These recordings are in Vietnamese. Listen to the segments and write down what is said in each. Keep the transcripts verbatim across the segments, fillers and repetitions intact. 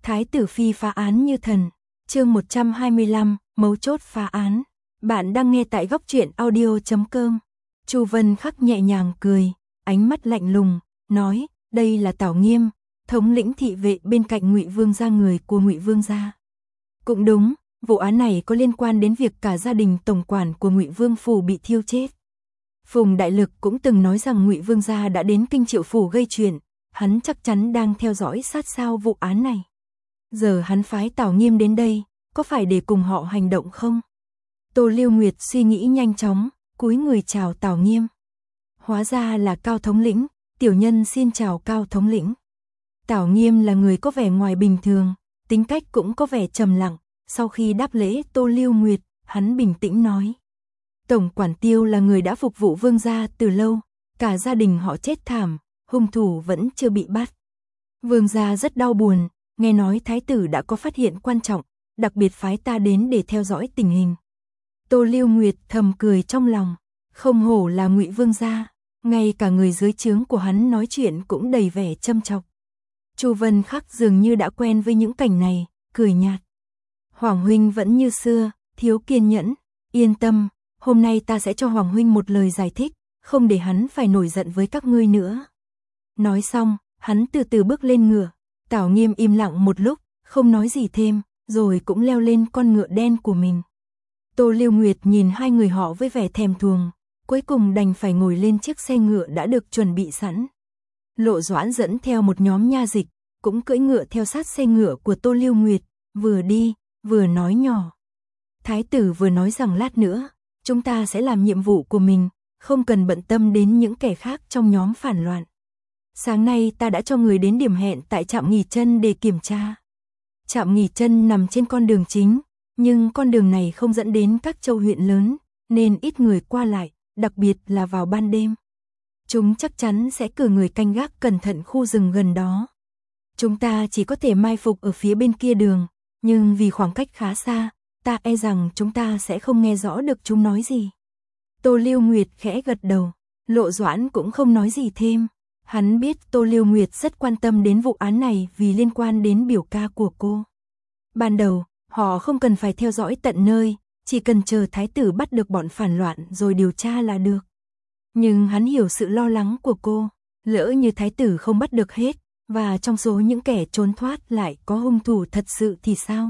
Thái tử phi phá án như thần. Chương một trăm hai mươi lăm, mấu chốt phá án. Bạn đang nghe tại góc truyện audio chấm com. Chu Vân Khắc nhẹ nhàng cười, ánh mắt lạnh lùng, nói, đây là Tào Nghiêm, thống lĩnh thị vệ bên cạnh Ngụy Vương gia, người của Ngụy Vương gia. Cũng đúng, vụ án này có liên quan đến việc cả gia đình tổng quản của Ngụy Vương phủ bị thiêu chết. Phùng Đại Lực cũng từng nói rằng Ngụy Vương gia đã đến Kinh Triệu phủ gây chuyện, hắn chắc chắn đang theo dõi sát sao vụ án này. Giờ hắn phái Tào Nghiêm đến đây, có phải để cùng họ hành động không? Tô Lưu Nguyệt suy nghĩ nhanh chóng, cúi người chào Tào Nghiêm. Hóa ra là Cao thống lĩnh, tiểu nhân xin chào Cao thống lĩnh. Tào Nghiêm là người có vẻ ngoài bình thường, tính cách cũng có vẻ trầm lặng, sau khi đáp lễ Tô Lưu Nguyệt, hắn bình tĩnh nói. Tổng quản Tiêu là người đã phục vụ vương gia từ lâu, cả gia đình họ chết thảm, hung thủ vẫn chưa bị bắt. Vương gia rất đau buồn, nghe nói thái tử đã có phát hiện quan trọng, đặc biệt phái ta đến để theo dõi tình hình. Tô Lưu Nguyệt thầm cười trong lòng, không hổ là Ngụy Vương gia, ngay cả người dưới trướng của hắn nói chuyện cũng đầy vẻ châm chọc. Chu Vân Khắc dường như đã quen với những cảnh này, cười nhạt. Hoàng huynh vẫn như xưa, thiếu kiên nhẫn, yên tâm, hôm nay ta sẽ cho Hoàng huynh một lời giải thích, không để hắn phải nổi giận với các ngươi nữa. Nói xong, hắn từ từ bước lên ngựa. Tào Nghiêm im lặng một lúc, không nói gì thêm, rồi cũng leo lên con ngựa đen của mình. Tô Lưu Nguyệt nhìn hai người họ với vẻ thèm thuồng, cuối cùng đành phải ngồi lên chiếc xe ngựa đã được chuẩn bị sẵn. Lộ Doãn dẫn theo một nhóm nha dịch, cũng cưỡi ngựa theo sát xe ngựa của Tô Lưu Nguyệt, vừa đi, vừa nói nhỏ. Thái tử vừa nói rằng lát nữa, chúng ta sẽ làm nhiệm vụ của mình, không cần bận tâm đến những kẻ khác trong nhóm phản loạn. Sáng nay ta đã cho người đến điểm hẹn tại trạm nghỉ chân để kiểm tra. Trạm nghỉ chân nằm trên con đường chính, nhưng con đường này không dẫn đến các châu huyện lớn, nên ít người qua lại, đặc biệt là vào ban đêm. Chúng chắc chắn sẽ cử người canh gác cẩn thận khu rừng gần đó. Chúng ta chỉ có thể mai phục ở phía bên kia đường, nhưng vì khoảng cách khá xa, ta e rằng chúng ta sẽ không nghe rõ được chúng nói gì. Tô Lưu Nguyệt khẽ gật đầu, Lộ Doãn cũng không nói gì thêm. Hắn biết Tô Lưu Nguyệt rất quan tâm đến vụ án này vì liên quan đến biểu ca của cô. Ban đầu, họ không cần phải theo dõi tận nơi, chỉ cần chờ thái tử bắt được bọn phản loạn rồi điều tra là được. Nhưng hắn hiểu sự lo lắng của cô, lỡ như thái tử không bắt được hết, và trong số những kẻ trốn thoát lại có hung thủ thật sự thì sao?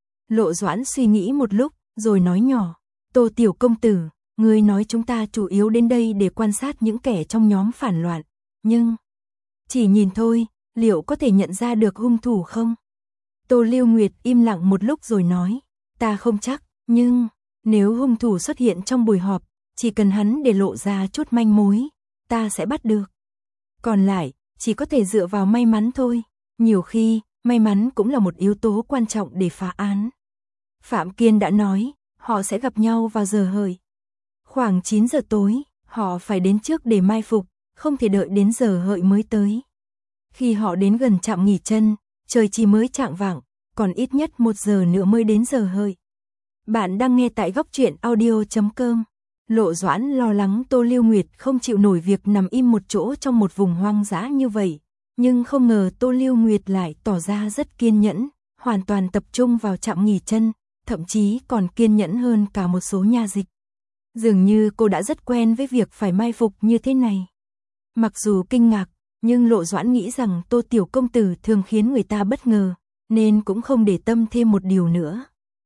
Lộ Doãn suy nghĩ một lúc, rồi nói nhỏ, Tô tiểu công tử, ngươi nói chúng ta chủ yếu đến đây để quan sát những kẻ trong nhóm phản loạn. Nhưng, chỉ nhìn thôi, liệu có thể nhận ra được hung thủ không? Tô Lưu Nguyệt im lặng một lúc rồi nói, ta không chắc, nhưng, nếu hung thủ xuất hiện trong buổi họp, chỉ cần hắn để lộ ra chút manh mối, ta sẽ bắt được. Còn lại, chỉ có thể dựa vào may mắn thôi, nhiều khi, may mắn cũng là một yếu tố quan trọng để phá án. Phạm Kiên đã nói, họ sẽ gặp nhau vào giờ hợi. Khoảng chín giờ tối, họ phải đến trước để mai phục, không thể đợi đến giờ hợi mới tới. Khi họ đến gần trạm nghỉ chân, trời chỉ mới chạng vạng, còn ít nhất một giờ nữa mới đến giờ hợi. Bạn đang nghe tại góc truyện audio chấm com. Lộ Doãn lo lắng Tô Lưu Nguyệt không chịu nổi việc nằm im một chỗ trong một vùng hoang dã như vậy, nhưng không ngờ Tô Lưu Nguyệt lại tỏ ra rất kiên nhẫn, hoàn toàn tập trung vào trạm nghỉ chân, thậm chí còn kiên nhẫn hơn cả một số nha dịch. Dường như cô đã rất quen với việc phải mai phục như thế này. Mặc dù kinh ngạc, nhưng Lộ Doãn nghĩ rằng Tô tiểu công tử thường khiến người ta bất ngờ, nên cũng không để tâm thêm một điều nữa.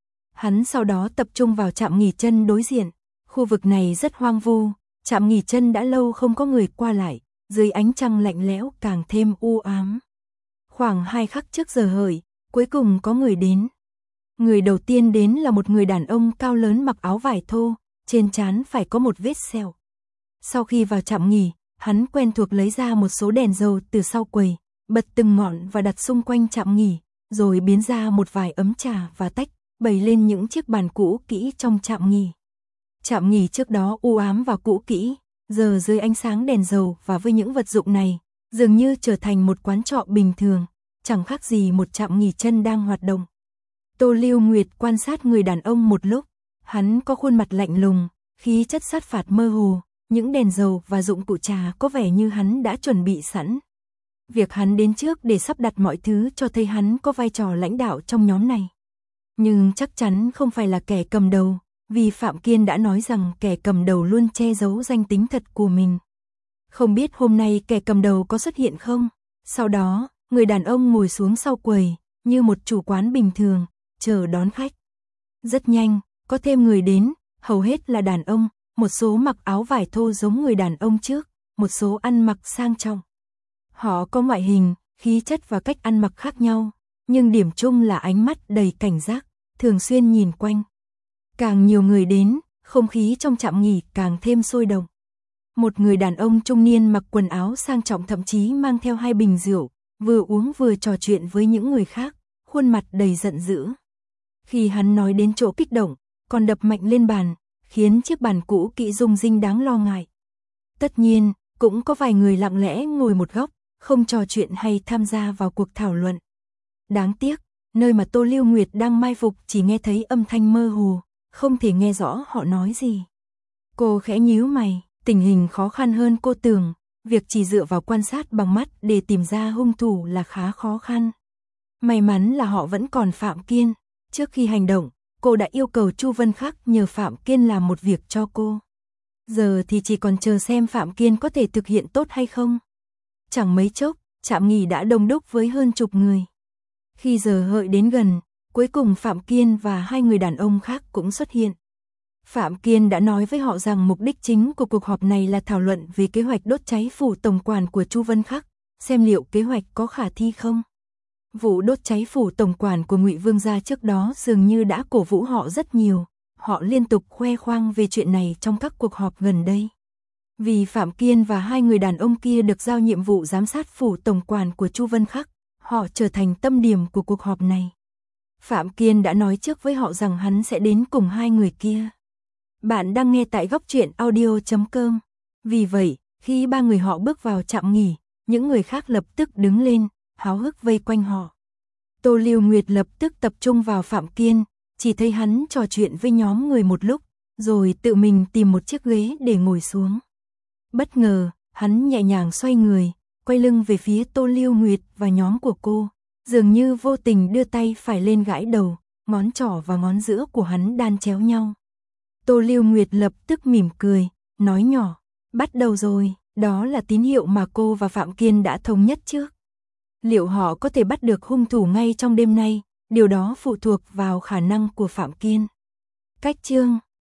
Hắn sau đó tập trung vào trạm nghỉ chân đối diện. Khu vực này rất hoang vu, trạm nghỉ chân đã lâu không có người qua lại, dưới ánh trăng lạnh lẽo càng thêm u ám. Khoảng hai khắc trước giờ hợi, cuối cùng có người đến. Người đầu tiên đến là một người đàn ông cao lớn mặc áo vải thô, trên trán phải có một vết sẹo. Sau khi vào trạm nghỉ, hắn quen thuộc lấy ra một số đèn dầu từ sau quầy, bật từng ngọn và đặt xung quanh trạm nghỉ, rồi biến ra một vài ấm trà và tách, bày lên những chiếc bàn cũ kỹ trong trạm nghỉ. Trạm nghỉ trước đó u ám và cũ kỹ, giờ dưới ánh sáng đèn dầu và với những vật dụng này, dường như trở thành một quán trọ bình thường, chẳng khác gì một trạm nghỉ chân đang hoạt động. Tô Lưu Nguyệt quan sát người đàn ông một lúc, hắn có khuôn mặt lạnh lùng, khí chất sát phạt mơ hồ, những đèn dầu và dụng cụ trà có vẻ như hắn đã chuẩn bị sẵn. việc hắn đến trước để sắp đặt mọi thứ cho thấy hắn có vai trò lãnh đạo trong nhóm này. Nhưng chắc chắn không phải là kẻ cầm đầu, vì Phạm Kiên đã nói rằng kẻ cầm đầu luôn che giấu danh tính thật của mình. Không biết hôm nay kẻ cầm đầu có xuất hiện không? Sau đó, người đàn ông ngồi xuống sau quầy, như một chủ quán bình thường, chờ đón khách. Rất nhanh, có thêm người đến, hầu hết là đàn ông, một số mặc áo vải thô giống người đàn ông trước, một số ăn mặc sang trọng. Họ có ngoại hình, khí chất và cách ăn mặc khác nhau, nhưng điểm chung là ánh mắt đầy cảnh giác, thường xuyên nhìn quanh. Càng nhiều người đến, không khí trong trạm nghỉ càng thêm sôi động. Một người đàn ông trung niên mặc quần áo sang trọng thậm chí mang theo hai bình rượu, vừa uống vừa trò chuyện với những người khác, khuôn mặt đầy giận dữ. Khi hắn nói đến chỗ kích động, còn đập mạnh lên bàn, khiến chiếc bàn cũ kỹ rung rinh đáng lo ngại. Tất nhiên, cũng có vài người lặng lẽ ngồi một góc, không trò chuyện hay tham gia vào cuộc thảo luận. Đáng tiếc, nơi mà Tô Lưu Nguyệt đang mai phục chỉ nghe thấy âm thanh mơ hồ, không thể nghe rõ họ nói gì. Cô khẽ nhíu mày, tình hình khó khăn hơn cô tưởng, việc chỉ dựa vào quan sát bằng mắt để tìm ra hung thủ là khá khó khăn. May mắn là họ vẫn còn Phạm Kiên, trước khi hành động, cô đã yêu cầu Chu Vân Khắc nhờ Phạm Kiên làm một việc cho cô. Giờ thì chỉ còn chờ xem Phạm Kiên có thể thực hiện tốt hay không. Chẳng mấy chốc, trạm nghỉ đã đông đúc với hơn chục người. Khi giờ hợi đến gần, cuối cùng Phạm Kiên và hai người đàn ông khác cũng xuất hiện. Phạm Kiên đã nói với họ rằng mục đích chính của cuộc họp này là thảo luận về kế hoạch đốt cháy phủ tổng quản của Chu Vân Khắc, xem liệu kế hoạch có khả thi không. Vụ đốt cháy phủ tổng quản của Ngụy Vương gia trước đó dường như đã cổ vũ họ rất nhiều, họ liên tục khoe khoang về chuyện này trong các cuộc họp gần đây. Vì Phạm Kiên và hai người đàn ông kia được giao nhiệm vụ giám sát phủ tổng quản của Chu Vân Khắc, họ trở thành tâm điểm của cuộc họp này. Phạm Kiên đã nói trước với họ rằng hắn sẽ đến cùng hai người kia. Bạn đang nghe tại góc truyện audio chấm com. Vì vậy, khi ba người họ bước vào trạm nghỉ, những người khác lập tức đứng lên, háo hức vây quanh họ. Tô Lưu Nguyệt lập tức tập trung vào Phạm Kiên, chỉ thấy hắn trò chuyện với nhóm người một lúc, rồi tự mình tìm một chiếc ghế để ngồi xuống. Bất ngờ, hắn nhẹ nhàng xoay người, quay lưng về phía Tô Lưu Nguyệt và nhóm của cô, dường như vô tình đưa tay phải lên gãi đầu, ngón trỏ và ngón giữa của hắn đan chéo nhau. Tô Lưu Nguyệt lập tức mỉm cười, nói nhỏ, bắt đầu rồi, đó là tín hiệu mà cô và Phạm Kiên đã thống nhất trước. Liệu họ có thể bắt được hung thủ ngay trong đêm nay, điều đó phụ thuộc vào khả năng của Phạm Kiên. Cách chương